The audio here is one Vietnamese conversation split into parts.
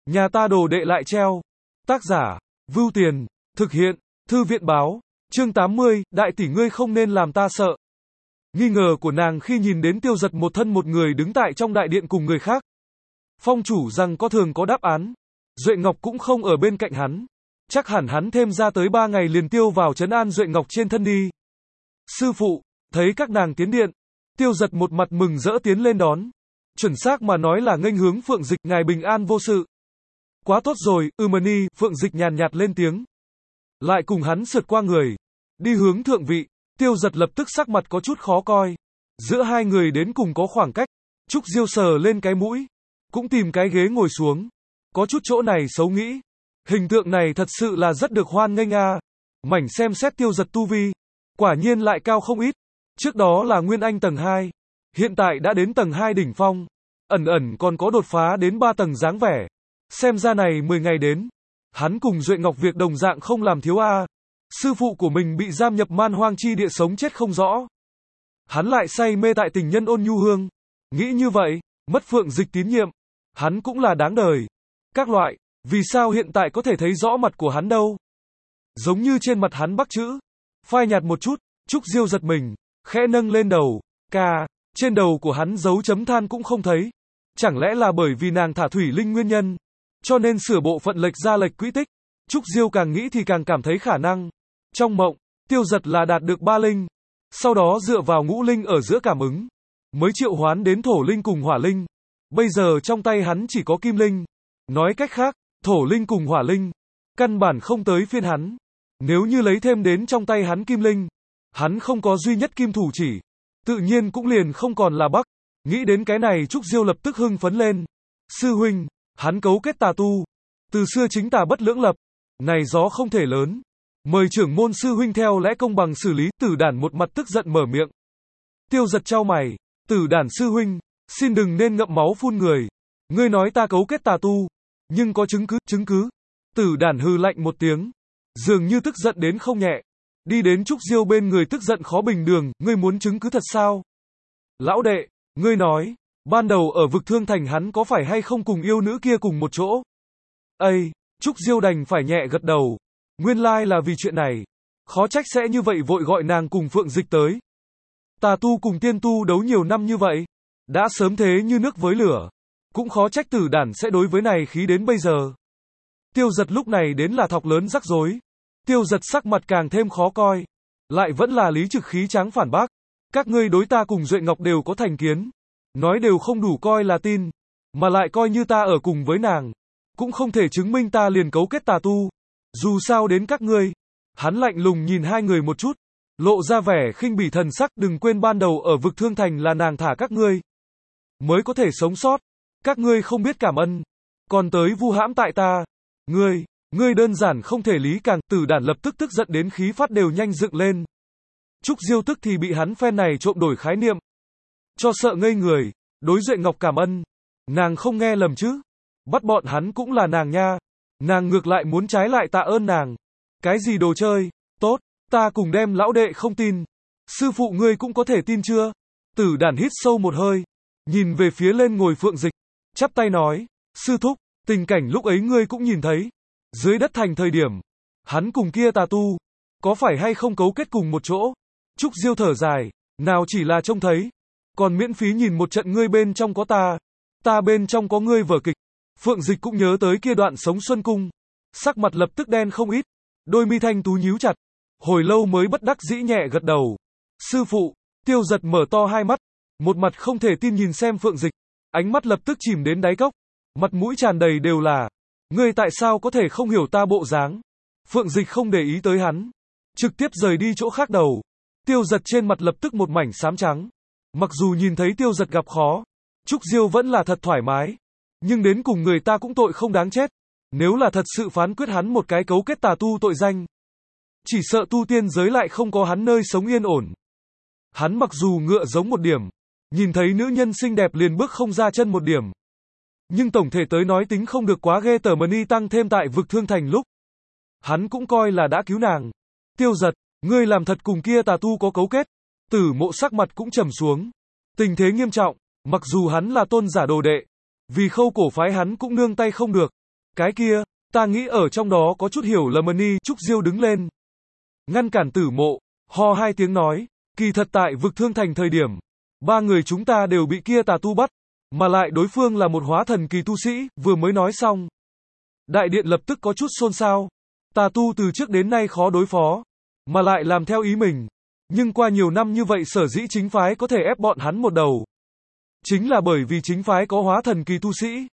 Nhà ta đồ đệ lại treo. Tác giả, Vưu Tiền, thực hiện, Thư viện báo, chương 80, đại tỷ ngươi không nên làm ta sợ. Nghi ngờ của nàng khi nhìn đến Tiêu Giật một thân một người đứng tại trong đại điện cùng người khác. Phong chủ rằng có thường có đáp án. Duệ Ngọc cũng không ở bên cạnh hắn. Chắc hẳn hắn thêm ra tới 3 ngày liền tiêu vào trấn an Duệ Ngọc trên thân đi. Sư phụ, thấy các nàng tiến điện. Tiêu Giật một mặt mừng rỡ tiến lên đón. Chuẩn xác mà nói là nghênh hướng Phượng Dịch, ngài bình an vô sự. Quá tốt rồi, Mani, Phượng Dịch nhàn nhạt lên tiếng. Lại cùng hắn sượt qua người. Đi hướng thượng vị, Tiêu Giật lập tức sắc mặt có chút khó coi. Giữa hai người đến cùng có khoảng cách. Trúc Diêu sờ lên cái mũi. Cũng tìm cái ghế ngồi xuống. Có chút chỗ này xấu nghĩ. Hình tượng này thật sự là rất được hoan nghênh a. Mảnh xem xét Tiêu Giật tu vi. Quả nhiên lại cao không ít. Trước đó là Nguyên Anh tầng 2. Hiện tại đã đến tầng 2 đỉnh phong. Ẩn ẩn còn có đột phá đến 3 tầng dáng vẻ. Xem ra này 10 ngày đến. Hắn cùng Duệ Ngọc việc đồng dạng không làm thiếu a. Sư phụ của mình bị giam nhập man hoang chi địa sống chết không rõ. Hắn lại say mê tại tình nhân Ôn Nhu Hương. Nghĩ như vậy, mất Phượng Dịch tín nhiệm. Hắn cũng là đáng đời. Các loại, vì sao hiện tại có thể thấy rõ mặt của hắn đâu? Giống như trên mặt hắn bắc chữ. Phai nhạt một chút, Trúc Diêu giật mình, khẽ nâng lên đầu. Ca, trên đầu của hắn dấu chấm than cũng không thấy. Chẳng lẽ là bởi vì nàng thả thủy linh nguyên nhân? Cho nên sửa bộ phận lệch ra lệch quỹ tích. Trúc Diêu càng nghĩ thì càng cảm thấy khả năng. Trong mộng, Tiêu Giật là đạt được 3 linh. Sau đó dựa vào ngũ linh ở giữa cảm ứng. Mới triệu hoán đến thổ linh cùng hỏa linh. Bây giờ trong tay hắn chỉ có kim linh. Nói cách khác, thổ linh cùng hỏa linh. Căn bản không tới phiên hắn. Nếu như lấy thêm đến trong tay hắn kim linh. Hắn không có duy nhất kim thủ chỉ. Tự nhiên cũng liền không còn là bắc. Nghĩ đến cái này Trúc Diêu lập tức hưng phấn lên. Sư huynh, hắn cấu kết tà tu. Từ xưa chính tà bất lưỡng lập. Này gió không thể lớn. Mời trưởng môn sư huynh theo lẽ công bằng xử lý. Tử Đản một mặt tức giận mở miệng. Tiêu Giật chau mày. Tử Đản sư huynh, xin đừng nên ngậm máu phun người. Ngươi nói ta cấu kết tà tu. Nhưng có chứng cứ. Tử Đản hừ lạnh một tiếng. Dường như tức giận đến không nhẹ. Đi đến Trúc Diêu bên người tức giận khó bình đường. Ngươi muốn chứng cứ thật sao? Lão đệ, ngươi nói, ban đầu ở vực Thương Thành hắn có phải hay không cùng yêu nữ kia cùng một chỗ? Ây, Trúc Diêu đành phải nhẹ gật đầu. Nguyên lai là vì chuyện này. Khó trách sẽ như vậy vội gọi nàng cùng Phượng Dịch tới. Tà tu cùng tiên tu đấu nhiều năm như vậy. Đã sớm thế như nước với lửa. Cũng khó trách Tử Đản sẽ đối với này khí đến bây giờ. Tiêu Giật lúc này đến là thọc lớn rắc rối. Tiêu Giật sắc mặt càng thêm khó coi. Lại vẫn là Lý Trực khí tráng phản bác. Các ngươi đối ta cùng Duệ Ngọc đều có thành kiến. Nói đều không đủ coi là tin. Mà lại coi như ta ở cùng với nàng. Cũng không thể chứng minh ta liền cấu kết tà tu. Dù sao đến các ngươi. Hắn lạnh lùng nhìn hai người một chút. Lộ ra vẻ khinh bỉ thần sắc. Đừng quên ban đầu ở vực Thương Thành là nàng thả các ngươi. Mới có thể sống sót. Các ngươi không biết cảm ơn. Còn tới vu hãm tại ta. Ngươi đơn giản không thể lý càng. Tử Đản lập tức tức giận đến khí phát đều nhanh dựng lên. Trúc Diêu tức thì bị hắn phen này trộm đổi khái niệm. Cho sợ ngây người. Đối Duệ Ngọc cảm ơn. Nàng không nghe lầm chứ. Bắt bọn hắn cũng là nàng nha. Nàng ngược lại muốn trái lại tạ ơn nàng. Cái gì đồ chơi. Tốt, ta cùng đem lão đệ không tin. Sư phụ ngươi cũng có thể tin chưa? Tử Đản hít sâu một hơi. Nhìn về phía lên ngồi Phượng Dịch. Chắp tay nói. Sư thúc, tình cảnh lúc ấy ngươi cũng nhìn thấy. Dưới đất thành thời điểm. Hắn cùng kia tà tu. Có phải hay không cấu kết cùng một chỗ? Trúc Diêu thở dài. Nào chỉ là trông thấy. Còn miễn phí nhìn một trận ngươi bên trong có ta. Ta bên trong có ngươi vở kịch. Phượng Dịch cũng nhớ tới kia đoạn sống Xuân Cung. Sắc mặt lập tức đen không ít. Đôi mi thanh tú nhíu chặt. Hồi lâu mới bất đắc dĩ nhẹ gật đầu. Sư phụ. Tiêu Giật mở to hai mắt. Một mặt không thể tin nhìn xem Phượng Dịch. Ánh mắt lập tức chìm đến đáy cốc. Mặt mũi tràn đầy đều là. Ngươi tại sao có thể không hiểu ta bộ dáng? Phượng Dịch không để ý tới hắn. Trực tiếp rời đi chỗ khác đầu. Tiêu Giật trên mặt lập tức một mảnh xám trắng. Mặc dù nhìn thấy Tiêu Giật gặp khó. Trúc Diêu vẫn là thật thoải mái. Nhưng đến cùng người ta cũng tội không đáng chết. Nếu là thật sự phán quyết hắn một cái cấu kết tà tu tội danh. Chỉ sợ tu tiên giới lại không có hắn nơi sống yên ổn. Hắn mặc dù ngựa giống một điểm. Nhìn thấy nữ nhân xinh đẹp liền bước không ra chân một điểm. Nhưng tổng thể tới nói tính không được quá ghê tởm ni tăng thêm tại vực Thương Thành lúc. Hắn cũng coi là đã cứu nàng. Tiêu Giật, ngươi làm thật cùng kia tà tu có cấu kết. Tử Mộ sắc mặt cũng trầm xuống. Tình thế nghiêm trọng, mặc dù hắn là tôn giả đồ đệ. Vì Khâu cổ phái hắn cũng nương tay không được. Cái kia, ta nghĩ ở trong đó có chút hiểu lầm đi. Trúc Diêu đứng lên, ngăn cản Tử Mộ, ho hai tiếng nói, kỳ thật tại vực Thương Thành thời điểm, ba người chúng ta đều bị kia tà tu bắt, mà lại đối phương là một hóa thần kỳ tu sĩ. Vừa mới nói xong, đại điện lập tức có chút xôn xao. Tà tu từ trước đến nay khó đối phó, mà lại làm theo ý mình. Nhưng qua nhiều năm như vậy sở dĩ chính phái có thể ép bọn hắn một đầu, chính là bởi vì chính phái có hóa thần kỳ tu sĩ.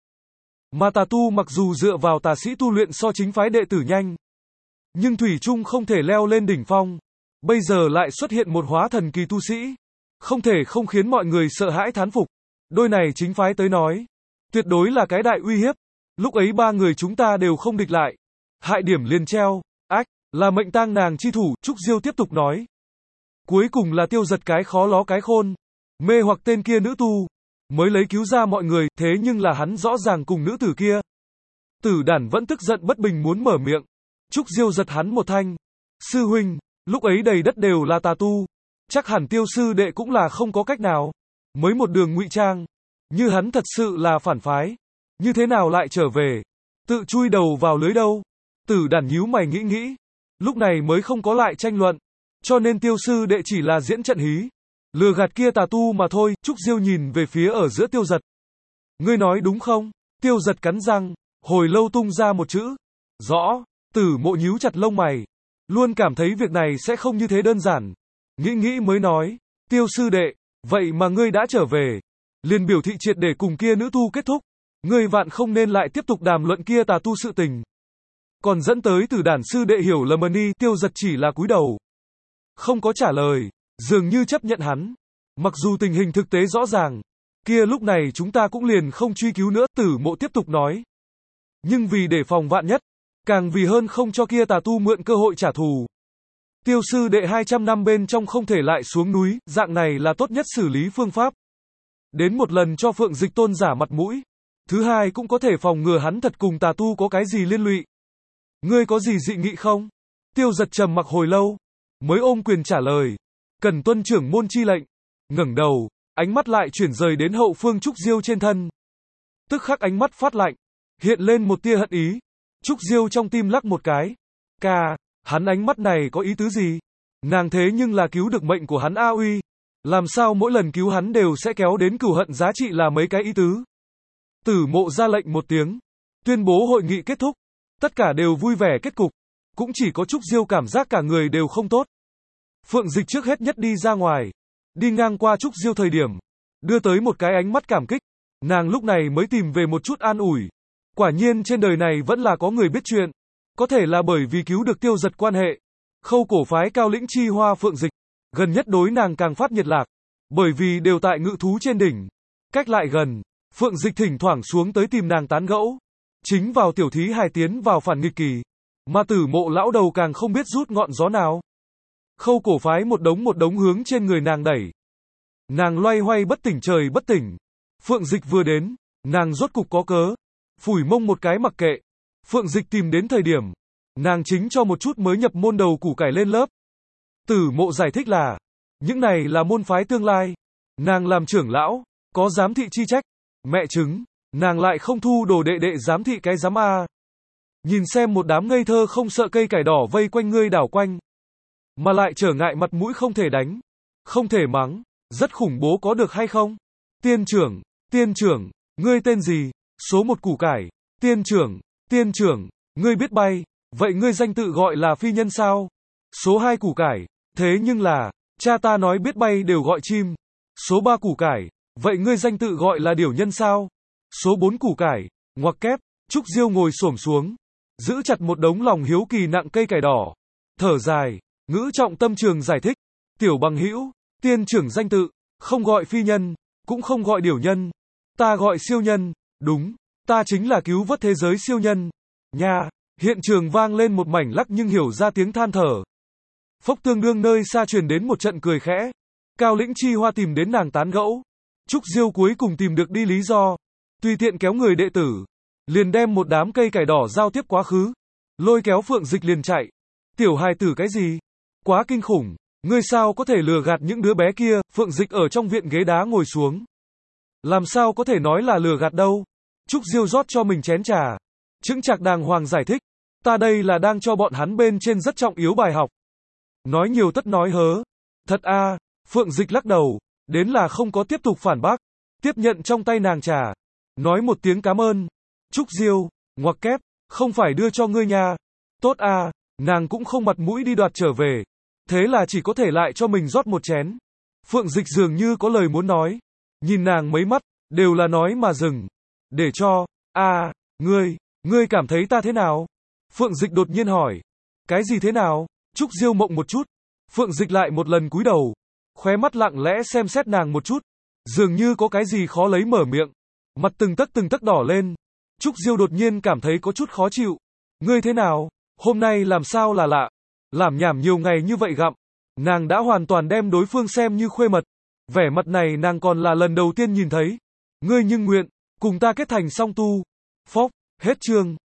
Mà tà tu mặc dù dựa vào tà sĩ tu luyện so chính phái đệ tử nhanh, nhưng thủy chung không thể leo lên đỉnh phong. Bây giờ lại xuất hiện một hóa thần kỳ tu sĩ, không thể không khiến mọi người sợ hãi thán phục. Đôi này chính phái tới nói, tuyệt đối là cái đại uy hiếp. Lúc ấy ba người chúng ta đều không địch lại, hại điểm liền treo. Ách, là mệnh tang nàng chi thủ. Trúc Diêu tiếp tục nói. Cuối cùng là Tiêu Giật cái khó ló cái khôn, mê hoặc tên kia nữ tu, mới lấy cứu ra mọi người. Thế nhưng là hắn rõ ràng cùng nữ tử kia. Tử Đản vẫn tức giận bất bình muốn mở miệng. Trúc Diêu giật hắn một thanh. Sư huynh, lúc ấy đầy đất đều là tà tu, chắc hẳn Tiêu sư đệ cũng là không có cách nào, mới một đường ngụy trang. Như hắn thật sự là phản phái, như thế nào lại trở về, tự chui đầu vào lưới đâu. Tử Đản nhíu mày nghĩ nghĩ, lúc này mới không có lại tranh luận. Cho nên Tiêu sư đệ chỉ là diễn trận hí, lừa gạt kia tà tu mà thôi. Trúc Diêu nhìn về phía ở giữa Tiêu Giật. Ngươi nói đúng không? Tiêu Giật cắn răng, hồi lâu tung ra một chữ. Rõ. Tử Mộ nhíu chặt lông mày, luôn cảm thấy việc này sẽ không như thế đơn giản. Nghĩ nghĩ mới nói, Tiêu sư đệ, vậy mà ngươi đã trở về, liền biểu thị triệt để cùng kia nữ tu kết thúc. Ngươi vạn không nên lại tiếp tục đàm luận kia tà tu sự tình, còn dẫn tới Tử Đản sư đệ hiểu lầm đi. Tiêu Giật chỉ là cúi đầu, không có trả lời, dường như chấp nhận hắn. Mặc dù tình hình thực tế rõ ràng, kia lúc này chúng ta cũng liền không truy cứu nữa. Tử Mộ tiếp tục nói. Nhưng vì để phòng vạn nhất, càng vì hơn không cho kia tà tu mượn cơ hội trả thù. Tiêu sư đệ 200 năm bên trong không thể lại xuống núi, dạng này là tốt nhất xử lý phương pháp. Đến một lần cho Phượng Dịch tôn giả mặt mũi. Thứ hai cũng có thể phòng ngừa hắn thật cùng tà tu có cái gì liên lụy. Ngươi có gì dị nghị không? Tiêu Giật trầm mặc hồi lâu, mới ôm quyền trả lời. Cần tuân trưởng môn chi lệnh. Ngẩng đầu, ánh mắt lại chuyển rời đến hậu phương Trúc Diêu trên thân. Tức khắc ánh mắt phát lạnh, hiện lên một tia hận ý. Trúc Diêu trong tim lắc một cái. Ca, hắn ánh mắt này có ý tứ gì? Nàng thế nhưng là cứu được mệnh của hắn A Uy. Làm sao mỗi lần cứu hắn đều sẽ kéo đến cửu hận, giá trị là mấy cái ý tứ? Tử Mộ ra lệnh một tiếng, tuyên bố hội nghị kết thúc. Tất cả đều vui vẻ kết cục. Cũng chỉ có Trúc Diêu cảm giác cả người đều không tốt. Phượng Dịch trước hết nhất đi ra ngoài, đi ngang qua Trúc Diêu thời điểm, đưa tới một cái ánh mắt cảm kích. Nàng lúc này mới tìm về một chút an ủi. Quả nhiên trên đời này vẫn là có người biết chuyện. Có thể là bởi vì cứu được Tiêu Giật quan hệ, Khâu cổ phái cao lĩnh chi hoa Phượng Dịch gần nhất đối nàng càng phát nhiệt lạc, bởi vì đều tại ngự thú trên đỉnh, cách lại gần. Phượng Dịch thỉnh thoảng xuống tới tìm nàng tán gẫu. Chính vào tiểu thí hài tiến vào phản nghịch kỳ, mà Tử Mộ lão đầu càng không biết rút ngọn gió nào. Khâu cổ phái một đống hướng trên người nàng đẩy. Nàng loay hoay bất tỉnh trời bất tỉnh. Phượng Dịch vừa đến, nàng rốt cục có cớ, phủi mông một cái mặc kệ. Phượng Dịch tìm đến thời điểm, nàng chính cho một chút mới nhập môn đầu củ cải lên lớp. Tử Mộ giải thích là, những này là môn phái tương lai. Nàng làm trưởng lão, có giám thị chi trách. Mẹ chứng, nàng lại không thu đồ đệ đệ giám thị cái giám a. Nhìn xem một đám ngây thơ không sợ cây cải đỏ vây quanh ngươi đảo quanh, mà lại trở ngại mặt mũi không thể đánh, không thể mắng, rất khủng bố có được hay không? Tiên trưởng, ngươi tên gì? Số một củ cải. Tiên trưởng, ngươi biết bay, vậy ngươi danh tự gọi là phi nhân sao? Số 2 củ cải, thế nhưng là, cha ta nói biết bay đều gọi chim. Số 3 củ cải, vậy ngươi danh tự gọi là điểu nhân sao? Số 4 củ cải, ngoặc kép. Trúc Diêu ngồi xổm xuống, giữ chặt một đống lòng hiếu kỳ nặng cây cải đỏ, thở dài, ngữ trọng tâm trường giải thích. Tiểu bằng hữu, tiên trưởng danh tự, không gọi phi nhân, cũng không gọi điểu nhân, ta gọi siêu nhân. Đúng, ta chính là cứu vớt thế giới siêu nhân. Nha, hiện trường vang lên một mảnh lắc nhưng hiểu ra tiếng than thở. Phốc tương đương nơi xa truyền đến một trận cười khẽ. Cao lĩnh chi hoa tìm đến nàng tán gẫu. Trúc Diêu cuối cùng tìm được đi lý do, tùy tiện kéo người đệ tử, liền đem một đám cây cải đỏ giao tiếp quá khứ, lôi kéo Phượng Dịch liền chạy. Tiểu hài tử cái gì? Quá kinh khủng, ngươi sao có thể lừa gạt những đứa bé kia? Phượng Dịch ở trong viện ghế đá ngồi xuống. Làm sao có thể nói là lừa gạt đâu? Trúc Diêu rót cho mình chén trà, chững chạc đàng hoàng giải thích. Ta đây là đang cho bọn hắn bên trên rất trọng yếu bài học. Nói nhiều tất nói hớ. Thật à, Phượng Dịch lắc đầu, đến là không có tiếp tục phản bác. Tiếp nhận trong tay nàng trà. Nói một tiếng cảm ơn. Trúc Diêu, ngoặc kép, không phải đưa cho ngươi nha. Tốt à, nàng cũng không mặt mũi đi đoạt trở về. Thế là chỉ có thể lại cho mình rót một chén. Phượng Dịch dường như có lời muốn nói. Nhìn nàng mấy mắt, đều là nói mà dừng. Để cho, ngươi cảm thấy ta thế nào? Phượng Dịch đột nhiên hỏi. Cái gì thế nào? Trúc Diêu mộng một chút. Phượng Dịch lại một lần cúi đầu. Khóe mắt lặng lẽ xem xét nàng một chút. Dường như có cái gì khó lấy mở miệng. Mặt từng tấc đỏ lên. Trúc Diêu đột nhiên cảm thấy có chút khó chịu. Ngươi thế nào? Hôm nay làm sao là lạ? Làm nhảm nhiều ngày như vậy gặm. Nàng đã hoàn toàn đem đối phương xem như khuê mật. Vẻ mặt này nàng còn là lần đầu tiên nhìn thấy. Ngươi nhưng nguyện, cùng ta kết thành song tu. Phốc, hết chương.